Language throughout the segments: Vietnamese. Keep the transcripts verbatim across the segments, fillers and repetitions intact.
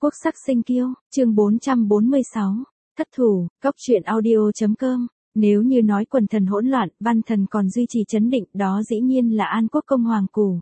Quốc sắc sinh kiêu, chương bốn trăm bốn mươi sáu, thất thủ, cóc truyện audio.com. Nếu như nói quần thần hỗn loạn, văn thần còn duy trì chấn định, đó dĩ nhiên là An Quốc Công Hoàng Cù.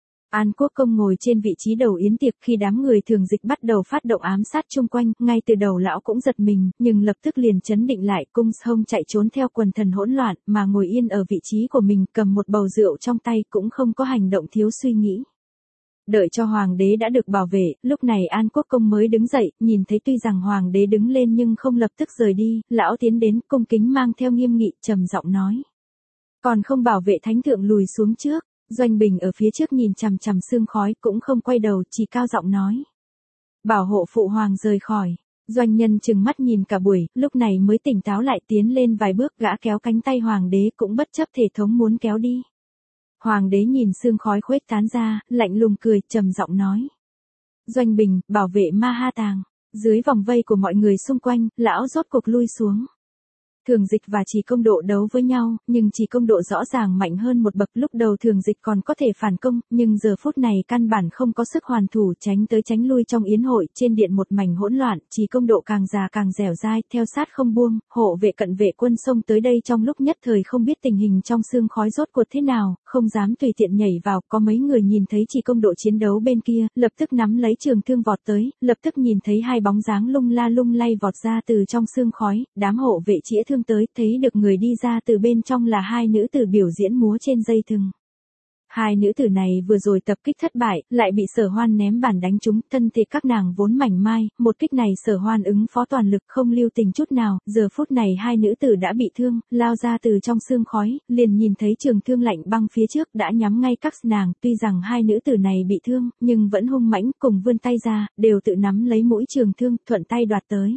An Quốc Công ngồi trên vị trí đầu yến tiệc khi đám người thường dịch bắt đầu phát động ám sát chung quanh, ngay từ đầu lão cũng giật mình, nhưng lập tức liền chấn định lại, cung hông chạy trốn theo quần thần hỗn loạn, mà ngồi yên ở vị trí của mình, cầm một bầu rượu trong tay, cũng không có hành động thiếu suy nghĩ. Đợi cho hoàng đế đã được bảo vệ, lúc này An Quốc Công mới đứng dậy, nhìn thấy tuy rằng hoàng đế đứng lên nhưng không lập tức rời đi, lão tiến đến, cung kính mang theo nghiêm nghị, trầm giọng nói: còn không bảo vệ thánh thượng lùi xuống trước. Doanh Bình ở phía trước nhìn chằm chằm sương khói, cũng không quay đầu, chỉ cao giọng nói: bảo hộ phụ hoàng rời khỏi. Doanh Nhân trừng mắt nhìn cả buổi, lúc này mới tỉnh táo lại, tiến lên vài bước, gã kéo cánh tay hoàng đế, cũng bất chấp thể thống muốn kéo đi. Hoàng đế nhìn sương khói khuếch tán ra, lạnh lùng cười, trầm giọng nói: Doanh Bình, bảo vệ Ma Ha Tàng. Dưới vòng vây của mọi người xung quanh, lão rốt cuộc lui xuống. Thường Dịch và Chỉ Công Độ đấu với nhau, nhưng Chỉ Công Độ rõ ràng mạnh hơn một bậc. Lúc đầu Thường Dịch còn có thể phản công, nhưng giờ phút này căn bản không có sức hoàn thủ, tránh tới tránh lui trong yến hội, trên điện một mảnh hỗn loạn. Chỉ Công Độ càng già càng dẻo dai, theo sát không buông. Hộ vệ cận vệ quân xông tới đây trong lúc nhất thời không biết tình hình trong sương khói rốt cuộc thế nào, không dám tùy tiện nhảy vào. Có mấy người nhìn thấy Chỉ Công Độ chiến đấu bên kia, lập tức nắm lấy trường thương vọt tới, lập tức nhìn thấy hai bóng dáng lung la lung lay vọt ra từ trong sương khói. Đám hộ vệ chĩa thương tới, thấy được người đi ra từ bên trong là hai nữ tử biểu diễn múa trên dây thừng. Hai nữ tử này vừa rồi tập kích thất bại, lại bị Sở Hoan ném bản đánh trúng, thân thể các nàng vốn mảnh mai, một kích này Sở Hoan ứng phó toàn lực, không lưu tình chút nào. Giờ phút này hai nữ tử đã bị thương, lao ra từ trong sương khói, liền nhìn thấy trường thương lạnh băng phía trước đã nhắm ngay các nàng. Tuy rằng hai nữ tử này bị thương, nhưng vẫn hung mãnh, cùng vươn tay ra, đều tự nắm lấy mũi trường thương, thuận tay đoạt tới.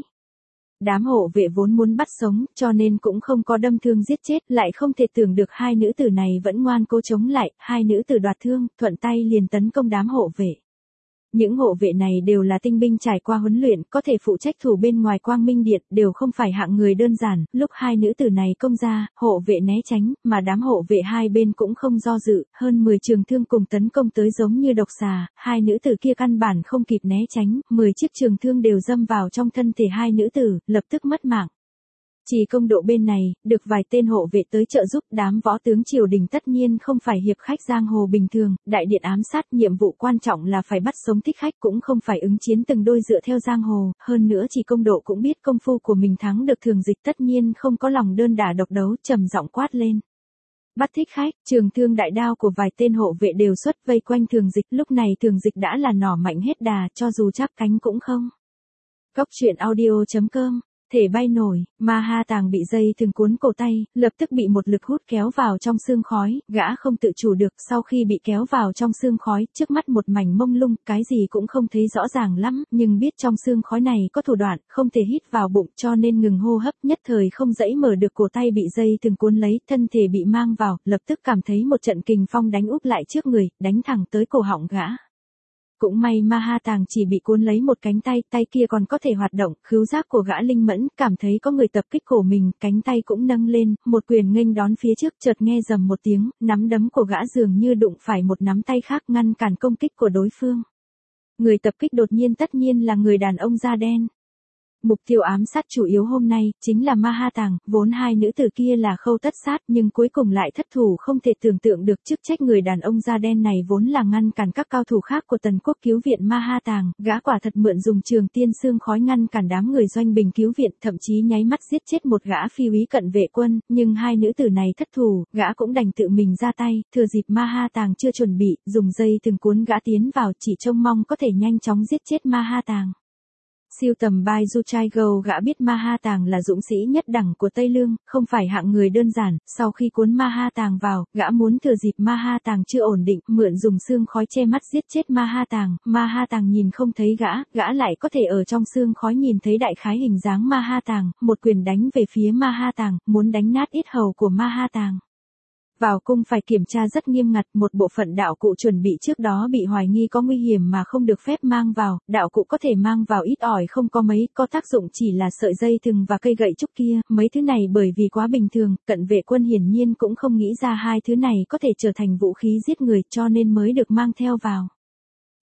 Đám hộ vệ vốn muốn bắt sống, cho nên cũng không có đâm thương giết chết, lại không thể tưởng được hai nữ tử này vẫn ngoan cố chống lại, hai nữ tử đoạt thương, thuận tay liền tấn công đám hộ vệ. Những hộ vệ này đều là tinh binh trải qua huấn luyện, có thể phụ trách thủ bên ngoài Quang Minh Điện, đều không phải hạng người đơn giản. Lúc hai nữ tử này công ra, hộ vệ né tránh, mà đám hộ vệ hai bên cũng không do dự, hơn mười trường thương cùng tấn công tới giống như độc xà, hai nữ tử kia căn bản không kịp né tránh, mười chiếc trường thương đều đâm vào trong thân thể hai nữ tử, lập tức mất mạng. Chỉ Công Độ bên này, được vài tên hộ vệ tới trợ giúp, đám võ tướng triều đình tất nhiên không phải hiệp khách giang hồ bình thường, đại điện ám sát, nhiệm vụ quan trọng là phải bắt sống thích khách, cũng không phải ứng chiến từng đôi dựa theo giang hồ. Hơn nữa Chỉ Công Độ cũng biết công phu của mình thắng được Thường Dịch, tất nhiên không có lòng đơn đả độc đấu, trầm giọng quát lên: bắt thích khách. Trường thương đại đao của vài tên hộ vệ đều xuất vây quanh Thường Dịch, lúc này Thường Dịch đã là nỏ mạnh hết đà, cho dù chắp cánh cũng không. Cóc truyện audio.com. Thể bay nổi, Ma Ha Tàng bị dây thừng cuốn cổ tay, lập tức bị một lực hút kéo vào trong sương khói, gã không tự chủ được, sau khi bị kéo vào trong sương khói, trước mắt một mảnh mông lung, cái gì cũng không thấy rõ ràng lắm, nhưng biết trong sương khói này có thủ đoạn, không thể hít vào bụng, cho nên ngừng hô hấp, nhất thời không dãy mở được, cổ tay bị dây thừng cuốn lấy, thân thể bị mang vào, lập tức cảm thấy một trận kình phong đánh úp lại trước người, đánh thẳng tới cổ họng gã. Cũng may Ma Ha Tàng chỉ bị cuốn lấy một cánh tay, tay kia còn có thể hoạt động, khứu giác của gã linh mẫn, cảm thấy có người tập kích cổ mình, cánh tay cũng nâng lên, một quyền nghênh đón phía trước, chợt nghe rầm một tiếng, nắm đấm của gã dường như đụng phải một nắm tay khác, ngăn cản công kích của đối phương. Người tập kích đột nhiên tất nhiên là người đàn ông da đen. Mục tiêu ám sát chủ yếu hôm nay, chính là Ma Ha Tàng, vốn hai nữ tử kia là khâu tất sát, nhưng cuối cùng lại thất thủ, không thể tưởng tượng được chức trách người đàn ông da đen này vốn là ngăn cản các cao thủ khác của Tần Quốc cứu viện Ma Ha Tàng, gã quả thật mượn dùng trường tiên sương khói ngăn cản đám người Doanh Bình cứu viện, thậm chí nháy mắt giết chết một gã phi úy cận vệ quân, nhưng hai nữ tử này thất thủ, gã cũng đành tự mình ra tay, thừa dịp Ma Ha Tàng chưa chuẩn bị, dùng dây từng cuốn gã tiến vào, chỉ trông mong có thể nhanh chóng giết chết Ma Ha Tàng. Siêu tầm Bai Du Trai Gâu, gã biết Ma Ha Tàng là dũng sĩ nhất đẳng của Tây Lương, không phải hạng người đơn giản, sau khi cuốn Ma Ha Tàng vào, gã muốn thừa dịp Ma Ha Tàng chưa ổn định, mượn dùng sương khói che mắt giết chết Ma Ha Tàng. Ma Ha Tàng nhìn không thấy gã, gã lại có thể ở trong sương khói nhìn thấy đại khái hình dáng Ma Ha Tàng, một quyền đánh về phía Ma Ha Tàng, muốn đánh nát yết hầu của Ma Ha Tàng. Vào cung phải kiểm tra rất nghiêm ngặt, một bộ phận đạo cụ chuẩn bị trước đó bị hoài nghi có nguy hiểm mà không được phép mang vào, đạo cụ có thể mang vào ít ỏi không có mấy, có tác dụng chỉ là sợi dây thừng và cây gậy trúc kia, mấy thứ này bởi vì quá bình thường, cận vệ quân hiển nhiên cũng không nghĩ ra hai thứ này có thể trở thành vũ khí giết người cho nên mới được mang theo vào.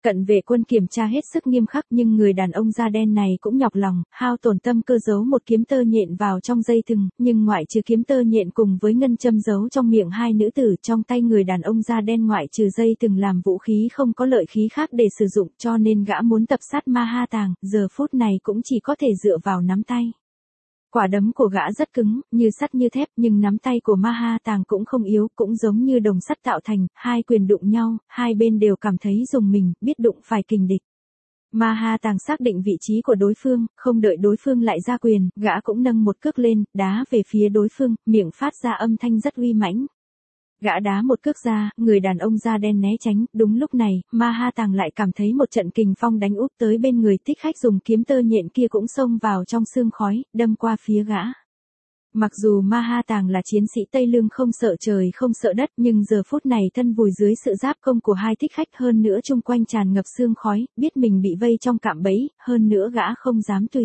Cận vệ quân kiểm tra hết sức nghiêm khắc nhưng người đàn ông da đen này cũng nhọc lòng, hao tổn tâm cơ giấu một kiếm tơ nhện vào trong dây thừng, nhưng ngoại trừ kiếm tơ nhện cùng với ngân châm giấu trong miệng hai nữ tử trong tay người đàn ông da đen ngoại trừ dây thừng làm vũ khí không có lợi khí khác để sử dụng cho nên gã muốn tập sát Ma Ha Tàng, giờ phút này cũng chỉ có thể dựa vào nắm tay. Quả đấm của gã rất cứng, như sắt như thép nhưng nắm tay của Ma Ha Tàng cũng không yếu, cũng giống như đồng sắt tạo thành, hai quyền đụng nhau, hai bên đều cảm thấy rùng mình, biết đụng phải kình địch. Ma Ha Tàng xác định vị trí của đối phương, không đợi đối phương lại ra quyền, gã cũng nâng một cước lên, đá về phía đối phương, miệng phát ra âm thanh rất uy mãnh. Gã đá một cước ra, người đàn ông da đen né tránh, đúng lúc này, Ma Ha Tàng lại cảm thấy một trận kình phong đánh úp tới bên người, Thích Khách dùng kiếm tơ nhện kia cũng xông vào trong sương khói, đâm qua phía gã. Mặc dù Ma Ha Tàng là chiến sĩ Tây Lương không sợ trời không sợ đất nhưng giờ phút này thân vùi dưới sự giáp công của hai thích khách hơn nữa chung quanh tràn ngập sương khói, biết mình bị vây trong cạm bẫy, hơn nữa gã không dám tùy.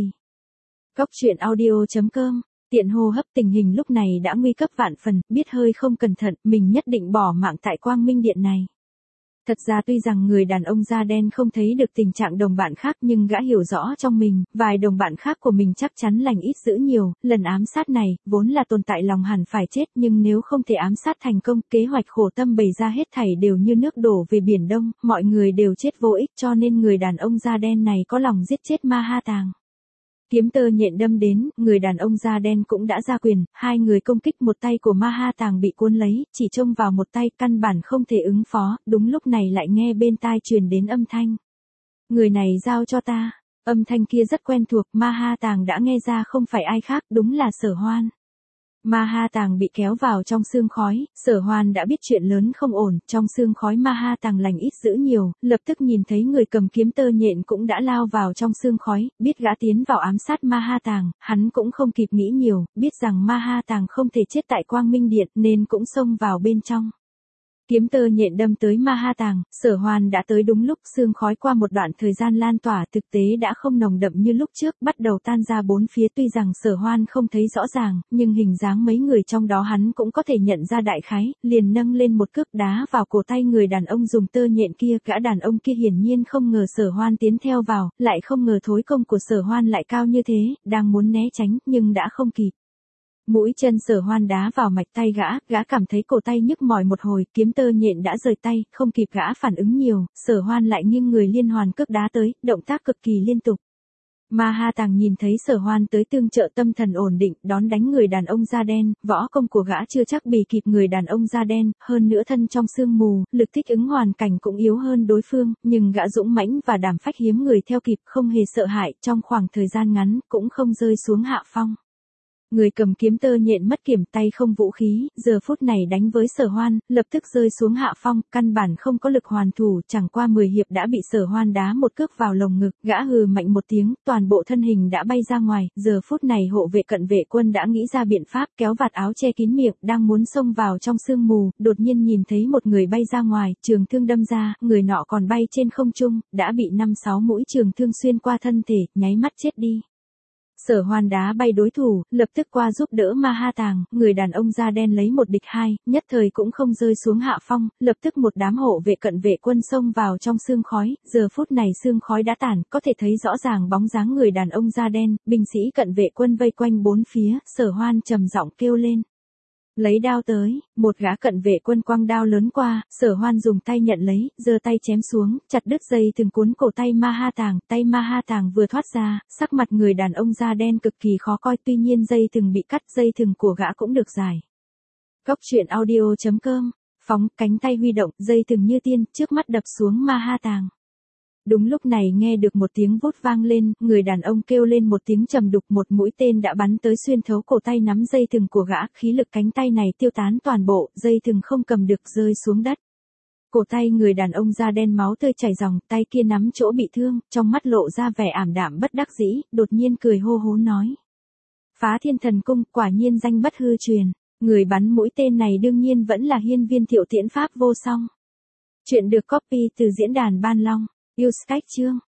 Góc truyện audio chấm com Tiện hô hấp tình hình lúc này đã nguy cấp vạn phần, biết hơi không cẩn thận, mình nhất định bỏ mạng tại Quang Minh Điện này. Thật ra tuy rằng người đàn ông da đen không thấy được tình trạng đồng bạn khác nhưng gã hiểu rõ trong mình, vài đồng bạn khác của mình chắc chắn lành ít dữ nhiều, lần ám sát này, vốn là tồn tại lòng hẳn phải chết nhưng nếu không thể ám sát thành công, kế hoạch khổ tâm bày ra hết thảy đều như nước đổ về Biển Đông, mọi người đều chết vô ích cho nên người đàn ông da đen này có lòng giết chết Ma Ha Tàng. Kiếm tơ nhện đâm đến, người đàn ông da đen cũng đã ra quyền, hai người công kích một tay của Ma Ha Tàng bị cuốn lấy, chỉ trông vào một tay căn bản không thể ứng phó, đúng lúc này lại nghe bên tai truyền đến âm thanh. Người này giao cho ta, âm thanh kia rất quen thuộc, Ma Ha Tàng đã nghe ra không phải ai khác, đúng là Sở Hoan. Ma Ha Tàng bị kéo vào trong sương khói, Sở Hoan đã biết chuyện lớn không ổn, trong sương khói Ma Ha Tàng lành ít dữ nhiều, lập tức nhìn thấy người cầm kiếm tơ nhện cũng đã lao vào trong sương khói, biết gã tiến vào ám sát Ma Ha Tàng, hắn cũng không kịp nghĩ nhiều, biết rằng Ma Ha Tàng không thể chết tại Quang Minh Điện nên cũng xông vào bên trong. Kiếm tơ nhện đâm tới Ma Ha Tàng, Sở Hoan đã tới đúng lúc, sương khói qua một đoạn thời gian lan tỏa thực tế đã không nồng đậm như lúc trước, bắt đầu tan ra bốn phía, tuy rằng Sở Hoan không thấy rõ ràng, nhưng hình dáng mấy người trong đó hắn cũng có thể nhận ra đại khái, liền nâng lên một cước đá vào cổ tay người đàn ông dùng tơ nhện kia, gã đàn ông kia hiển nhiên không ngờ Sở Hoan tiến theo vào, lại không ngờ thối công của Sở Hoan lại cao như thế, đang muốn né tránh, nhưng đã không kịp. Mũi chân Sở Hoan đá vào mạch tay gã, gã cảm thấy cổ tay nhức mỏi một hồi, kiếm tơ nhện đã rời tay, không kịp gã phản ứng nhiều, Sở Hoan lại nghiêng người liên hoàn cước đá tới, động tác cực kỳ liên tục. Ma Ha Tàng nhìn thấy Sở Hoan tới tương trợ tâm thần ổn định, đón đánh người đàn ông da đen, võ công của gã chưa chắc bì kịp người đàn ông da đen, hơn nữa thân trong sương mù, lực thích ứng hoàn cảnh cũng yếu hơn đối phương, nhưng gã dũng mãnh và đảm phách hiếm người theo kịp, không hề sợ hãi, trong khoảng thời gian ngắn, cũng không rơi xuống hạ phong. Người cầm kiếm tơ nhện mất kiểm, tay không vũ khí, giờ phút này đánh với Sở Hoan, lập tức rơi xuống hạ phong, căn bản không có lực hoàn thủ, chẳng qua mười hiệp đã bị Sở Hoan đá một cước vào lồng ngực, gã hừ mạnh một tiếng, toàn bộ thân hình đã bay ra ngoài, giờ phút này hộ vệ cận vệ quân đã nghĩ ra biện pháp, kéo vạt áo che kín miệng, đang muốn xông vào trong sương mù, đột nhiên nhìn thấy một người bay ra ngoài, trường thương đâm ra, người nọ còn bay trên không trung, đã bị năm sáu mũi trường thương xuyên qua thân thể, nháy mắt chết đi. Sở Hoan đá bay đối thủ, lập tức qua giúp đỡ Ma Ha Tàng, người đàn ông da đen lấy một địch hai, nhất thời cũng không rơi xuống hạ phong, lập tức một đám hộ vệ cận vệ quân xông vào trong sương khói, giờ phút này sương khói đã tản, có thể thấy rõ ràng bóng dáng người đàn ông da đen, binh sĩ cận vệ quân vây quanh bốn phía, Sở Hoan trầm giọng kêu lên. Lấy đao tới, một gã cận vệ quân quăng đao lớn qua, Sở Hoan dùng tay nhận lấy, giơ tay chém xuống, chặt đứt dây từng cuốn cổ tay Ma Ha Tàng, tay Ma Ha Tàng vừa thoát ra, sắc mặt người đàn ông da đen cực kỳ khó coi, tuy nhiên dây từng bị cắt, dây thừng của gã cũng được giải. Góc truyện audio chấm com Phóng, cánh tay huy động, dây thừng như tiên, trước mắt đập xuống Ma Ha Tàng. Đúng lúc này nghe được một tiếng vút vang lên, người đàn ông kêu lên một tiếng trầm đục, một mũi tên đã bắn tới xuyên thấu cổ tay nắm dây thừng của gã, khí lực cánh tay này tiêu tán toàn bộ, dây thừng không cầm được rơi xuống đất. Cổ tay người đàn ông da đen máu tươi chảy ròng, tay kia nắm chỗ bị thương, trong mắt lộ ra vẻ ảm đạm bất đắc dĩ, đột nhiên cười hô hố nói. Phá Thiên Thần Cung, quả nhiên danh bất hư truyền, người bắn mũi tên này đương nhiên vẫn là Hiên Viên Thiệu Tiễn pháp vô song. Chuyện được copy từ diễn đàn Ban Long. Yêu Sketch chương